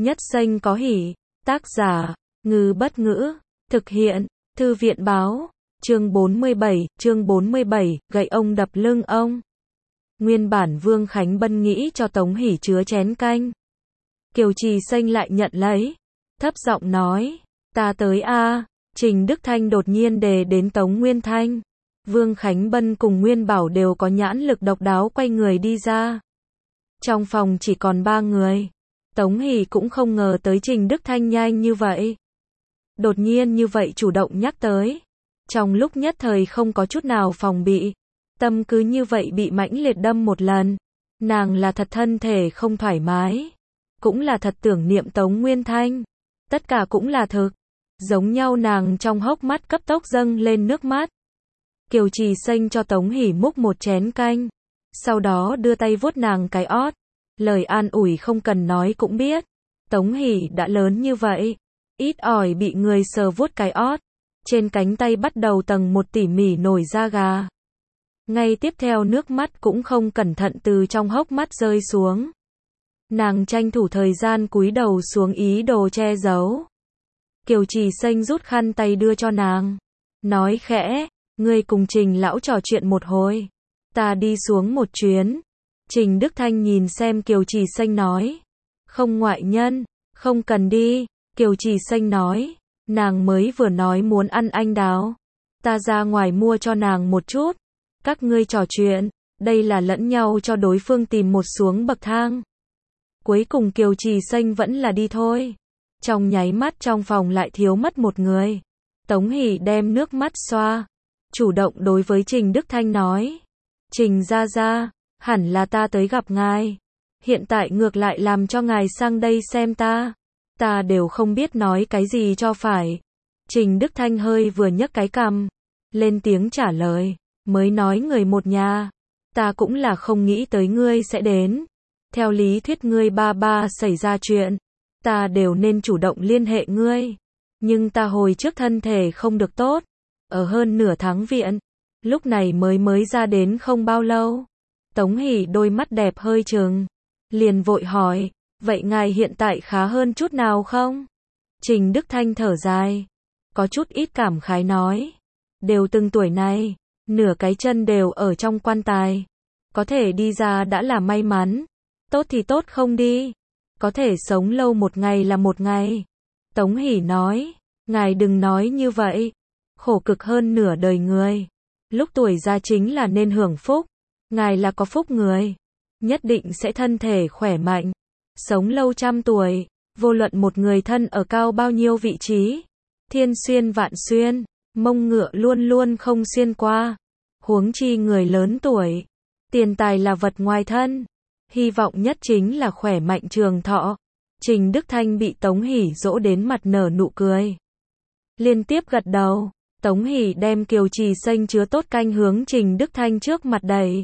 Nhất xanh có hỉ. Tác giả, Ngư Bất Ngữ. Thực hiện, Thư viện Báo. Chương 47, gậy ông đập lưng ông. Nguyên bản Vương Khánh Bân nghĩ cho Tống Hỷ chứa chén canh. Kiều Trì Xanh lại nhận lấy. Thấp giọng nói, ta tới a. Trình Đức Thanh đột nhiên đề đến Tống Nguyên Thanh. Vương Khánh Bân cùng Nguyên Bảo đều có nhãn lực độc đáo quay người đi ra. Trong phòng chỉ còn 3 người. Tống Hỷ cũng không ngờ tới Trình Đức Thanh nhanh như vậy. Đột nhiên như vậy chủ động nhắc tới. Trong lúc nhất thời không có chút nào phòng bị. Tâm cứ như vậy bị mãnh liệt đâm một lần. Nàng là thật thân thể không thoải mái. Cũng là thật tưởng niệm Tống Nguyên Thanh. Tất cả cũng là thực. Giống nhau nàng trong hốc mắt cấp tốc dâng lên nước mắt. Kiều Trì Xanh cho Tống Hỷ múc một chén canh. Sau đó đưa tay vuốt nàng cái ót. Lời an ủi không cần nói cũng biết. Tống Hỷ đã lớn như vậy. Ít ỏi bị người sờ vuốt cái ót. Trên cánh tay bắt đầu tầng một tỉ mỉ nổi da gà. Ngay tiếp theo nước mắt cũng không cẩn thận từ trong hốc mắt rơi xuống. Nàng tranh thủ thời gian cúi đầu xuống ý đồ che giấu. Kiều Trì Xanh rút khăn tay đưa cho nàng. Nói khẽ, ngươi cùng Trình lão trò chuyện một hồi. Ta đi xuống một chuyến. Trình Đức Thanh nhìn xem Kiều Trì Xanh nói. Không ngoại nhân, không cần đi. Kiều Trì Xanh nói. Nàng mới vừa nói muốn ăn anh đào. Ta ra ngoài mua cho nàng một chút. Các ngươi trò chuyện. Đây là lẫn nhau cho đối phương tìm một xuống bậc thang. Cuối cùng Kiều Trì Xanh vẫn là đi thôi. Trong nháy mắt trong phòng lại thiếu mất một người. Tống Hỷ đem nước mắt xoa. Chủ động đối với Trình Đức Thanh nói. Trình gia gia, hẳn là ta tới gặp ngài. Hiện tại ngược lại làm cho ngài sang đây xem ta. Ta đều không biết nói cái gì cho phải. Trình Đức Thanh hơi vừa nhấc cái cằm. Lên tiếng trả lời. Mới nói người một nhà. Ta cũng là không nghĩ tới ngươi sẽ đến. Theo lý thuyết ngươi ba xảy ra chuyện. Ta đều nên chủ động liên hệ ngươi. Nhưng ta hồi trước thân thể không được tốt. Ở hơn nửa tháng viện. Lúc này mới ra đến không bao lâu. Tống Hỷ đôi mắt đẹp hơi trừng. Liền vội hỏi. Vậy ngài hiện tại khá hơn chút nào không? Trình Đức Thanh thở dài. Có chút ít cảm khái nói. Đều từng tuổi này. Nửa cái chân đều ở trong quan tài. Có thể đi ra đã là may mắn. Tốt thì tốt không đi. Có thể sống lâu một ngày là một ngày. Tống Hỷ nói. Ngài đừng nói như vậy. Khổ cực hơn nửa đời người. Lúc tuổi già chính là nên hưởng phúc. Ngài là có phúc người. Nhất định sẽ thân thể khỏe mạnh. Sống lâu trăm tuổi. Vô luận một người thân ở cao bao nhiêu vị trí. Thiên xuyên vạn xuyên. Mông ngựa luôn luôn không xuyên qua. Huống chi người lớn tuổi. Tiền tài là vật ngoài thân. Hy vọng nhất chính là khỏe mạnh trường thọ. Trình Đức Thanh bị Tống Hỷ dỗ đến mặt nở nụ cười. Liên tiếp gật đầu. Tống Hỷ đem Kiều Trì Xanh chứa tốt canh hướng Trình Đức Thanh trước mặt đầy.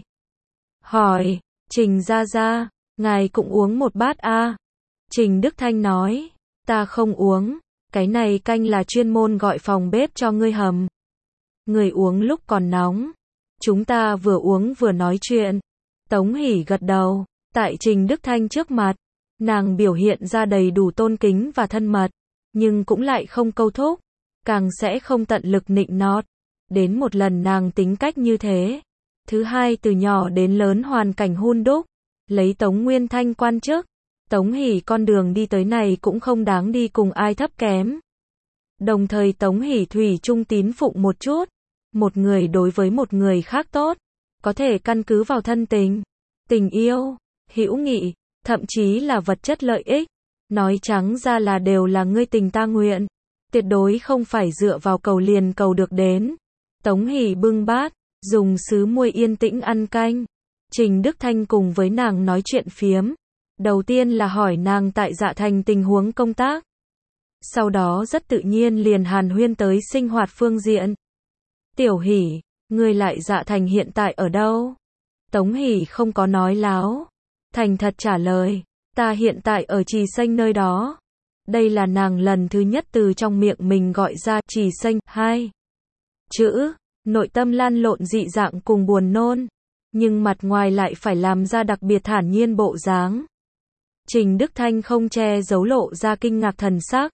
Hỏi, Trình gia gia, ngài cũng uống một bát a? Trình Đức Thanh nói, ta không uống, cái này canh là chuyên môn gọi phòng bếp cho ngươi hầm. Người uống lúc còn nóng. Chúng ta vừa uống vừa nói chuyện. Tống Hỷ gật đầu, tại Trình Đức Thanh trước mặt, nàng biểu hiện ra đầy đủ tôn kính và thân mật, nhưng cũng lại không câu thúc, càng sẽ không tận lực nịnh nọt. Đến một lần nàng tính cách như thế. Thứ hai từ nhỏ đến lớn hoàn cảnh hun đúc, lấy Tống Nguyên Thanh quan chức. Tống Hỷ con đường đi tới này cũng không đáng đi cùng ai thấp kém. Đồng thời Tống Hỷ thủy chung tín phụng một chút. Một người đối với một người khác tốt. Có thể căn cứ vào thân tình, tình yêu, hữu nghị, thậm chí là vật chất lợi ích. Nói trắng ra là đều là ngươi tình ta nguyện. Tuyệt đối không phải dựa vào cầu liền cầu được đến. Tống Hỷ bưng bát, dùng sứ muôi yên tĩnh ăn canh. Trình Đức Thanh cùng với nàng nói chuyện phiếm. Đầu tiên là hỏi nàng tại Dạ Thành tình huống công tác. Sau đó rất tự nhiên liền hàn huyên tới sinh hoạt phương diện. Tiểu Hỷ, ngươi lại Dạ Thành hiện tại ở đâu? Tống Hỷ không có nói láo. Thành thật trả lời, ta hiện tại ở Trì Xanh nơi đó. Đây là nàng lần thứ nhất từ trong miệng mình gọi ra Trì Xanh, 2 chữ, nội tâm lan lộn dị dạng cùng buồn nôn. Nhưng mặt ngoài lại phải làm ra đặc biệt thản nhiên bộ dáng. Trình Đức Thanh không che giấu lộ ra kinh ngạc thần sắc.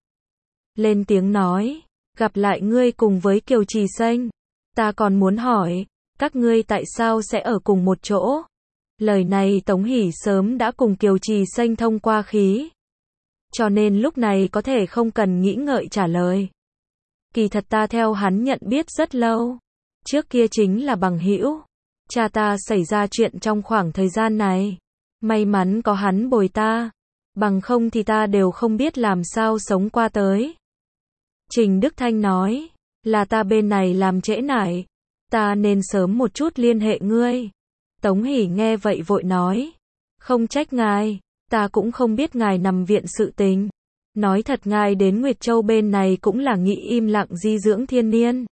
Lên tiếng nói, gặp lại ngươi cùng với Kiều Trì Xanh. Ta còn muốn hỏi, các ngươi tại sao sẽ ở cùng một chỗ? Lời này Tống Hỷ sớm đã cùng Kiều Trì Xanh thông qua khí. Cho nên lúc này có thể không cần nghĩ ngợi trả lời. Kỳ thật ta theo hắn nhận biết rất lâu. Trước kia chính là bằng hữu. Cha ta xảy ra chuyện trong khoảng thời gian này. May mắn có hắn bồi ta. Bằng không thì ta đều không biết làm sao sống qua tới. Trình Đức Thanh nói, là ta bên này làm trễ nải. Ta nên sớm một chút liên hệ ngươi. Tống Hỷ nghe vậy vội nói, không trách ngài, ta cũng không biết ngài nằm viện sự tình. Nói thật ngài đến Nguyệt Châu bên này cũng là nghĩ im lặng di dưỡng thiên niên.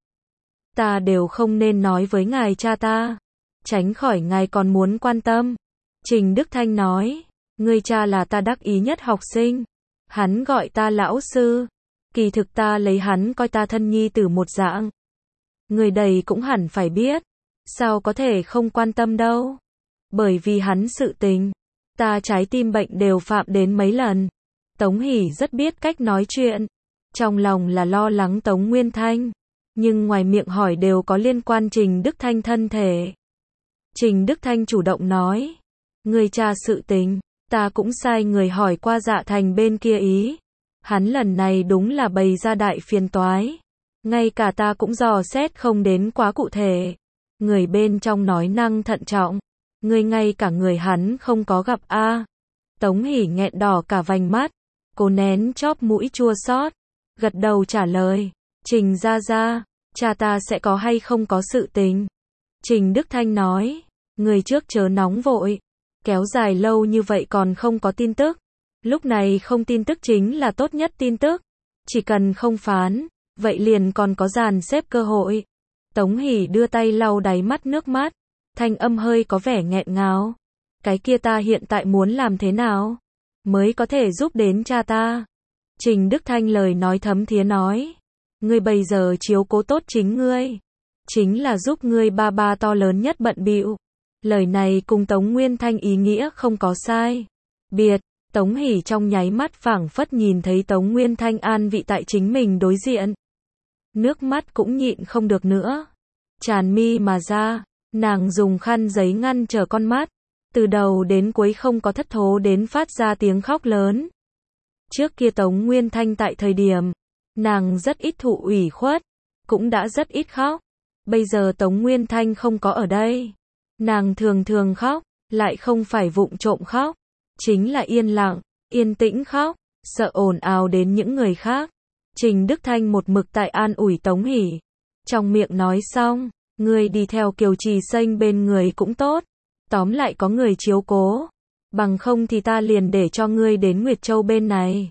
Ta đều không nên nói với ngài cha ta. Tránh khỏi ngài còn muốn quan tâm. Trình Đức Thanh nói, ngươi cha là ta đắc ý nhất học sinh. Hắn gọi ta lão sư. Kỳ thực ta lấy hắn coi ta thân nhi tử một dạng. Người đầy cũng hẳn phải biết. Sao có thể không quan tâm đâu. Bởi vì hắn sự tình. Ta trái tim bệnh đều phạm đến mấy lần. Tống Hỷ rất biết cách nói chuyện. Trong lòng là lo lắng Tống Nguyên Thanh. Nhưng ngoài miệng hỏi đều có liên quan Trình Đức Thanh thân thể. Trình Đức Thanh chủ động nói. Người cha sự tình. Ta cũng sai người hỏi qua Dạ Thành bên kia ý. Hắn lần này đúng là bày ra đại phiền toái. Ngay cả ta cũng dò xét không đến quá cụ thể. Người bên trong nói năng thận trọng. Người ngay cả người hắn không có gặp a. Tống Hỷ nghẹn đỏ cả vành mắt. Cô nén chóp mũi chua xót. Gật đầu trả lời. Trình gia gia, cha ta sẽ có hay không có sự tình. Trình Đức Thanh nói. Người trước chớ nóng vội. Kéo dài lâu như vậy còn không có tin tức. Lúc này không tin tức chính là tốt nhất tin tức. Chỉ cần không phán, vậy liền còn có dàn xếp cơ hội. Tống Hỷ đưa tay lau đáy mắt nước mắt. Thanh âm hơi có vẻ nghẹn ngào. Cái kia ta hiện tại muốn làm thế nào? Mới có thể giúp đến cha ta. Trình Đức Thanh lời nói thấm thía nói. Ngươi bây giờ chiếu cố tốt chính ngươi. Chính là giúp ngươi ba ba to lớn nhất bận bịu. Lời này cùng Tống Nguyên Thanh ý nghĩa không có sai. Biệt, Tống Hỷ trong nháy mắt phảng phất nhìn thấy Tống Nguyên Thanh an vị tại chính mình đối diện. Nước mắt cũng nhịn không được nữa. Tràn mi mà ra, nàng dùng khăn giấy ngăn trở con mắt. Từ đầu đến cuối không có thất thố đến phát ra tiếng khóc lớn. Trước kia Tống Nguyên Thanh tại thời điểm, nàng rất ít thụ ủy khuất, cũng đã rất ít khóc. Bây giờ Tống Nguyên Thanh không có ở đây. Nàng thường thường khóc, lại không phải vụng trộm khóc. Chính là yên lặng, yên tĩnh khóc, sợ ồn ào đến những người khác. Trình Đức Thanh một mực tại an ủi Tống Hỷ. Trong miệng nói xong, ngươi đi theo Kiều Trì Xanh bên người cũng tốt. Tóm lại có người chiếu cố. Bằng không thì ta liền để cho ngươi đến Nguyệt Châu bên này.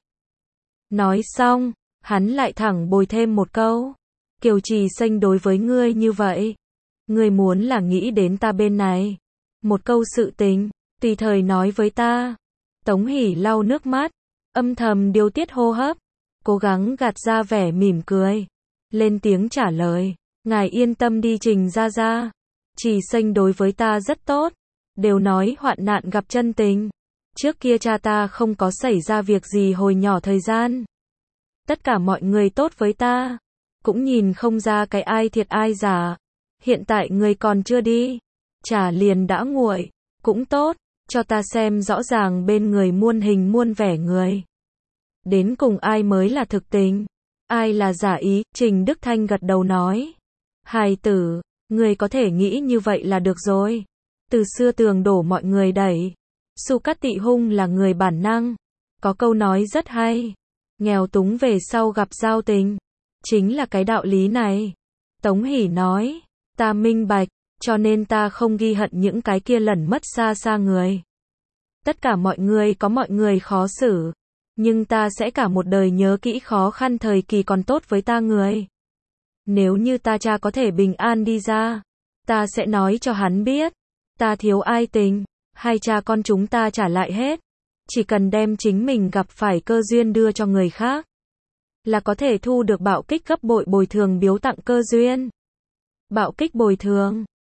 Nói xong, hắn lại thẳng bồi thêm một câu. Kiều Trì Xanh đối với ngươi như vậy. Ngươi muốn là nghĩ đến ta bên này. Một câu sự tình, tùy thời nói với ta. Tống Hỷ lau nước mắt, âm thầm điều tiết hô hấp. Cố gắng gạt ra vẻ mỉm cười. Lên tiếng trả lời. Ngài yên tâm đi Trình gia gia. Trì Xanh đối với ta rất tốt. Đều nói hoạn nạn gặp chân tình. Trước kia cha ta không có xảy ra việc gì hồi nhỏ thời gian. Tất cả mọi người tốt với ta. Cũng nhìn không ra cái ai thiệt ai giả. Hiện tại người còn chưa đi. Chả liền đã nguội. Cũng tốt, cho ta xem rõ ràng bên người muôn hình muôn vẻ người. Đến cùng ai mới là thực tình. Ai là giả ý. Trình Đức Thanh gật đầu nói. Hài tử, người có thể nghĩ như vậy là được rồi. Từ xưa tường đổ mọi người đẩy. Su Cát Tị Hung là người bản năng. Có câu nói rất hay. Nghèo túng về sau gặp giao tình. Chính là cái đạo lý này. Tống Hỷ nói. Ta minh bạch, cho nên ta không ghi hận những cái kia lẩn mất xa xa người. Tất cả mọi người có mọi người khó xử. Nhưng ta sẽ cả một đời nhớ kỹ khó khăn thời kỳ còn tốt với ta người. Nếu như ta cha có thể bình an đi ra, ta sẽ nói cho hắn biết. Ta thiếu ai tình, hai cha con chúng ta trả lại hết. Chỉ cần đem chính mình gặp phải cơ duyên đưa cho người khác, là có thể thu được bạo kích gấp bội bồi thường biếu tặng cơ duyên. Bạo kích bồi thường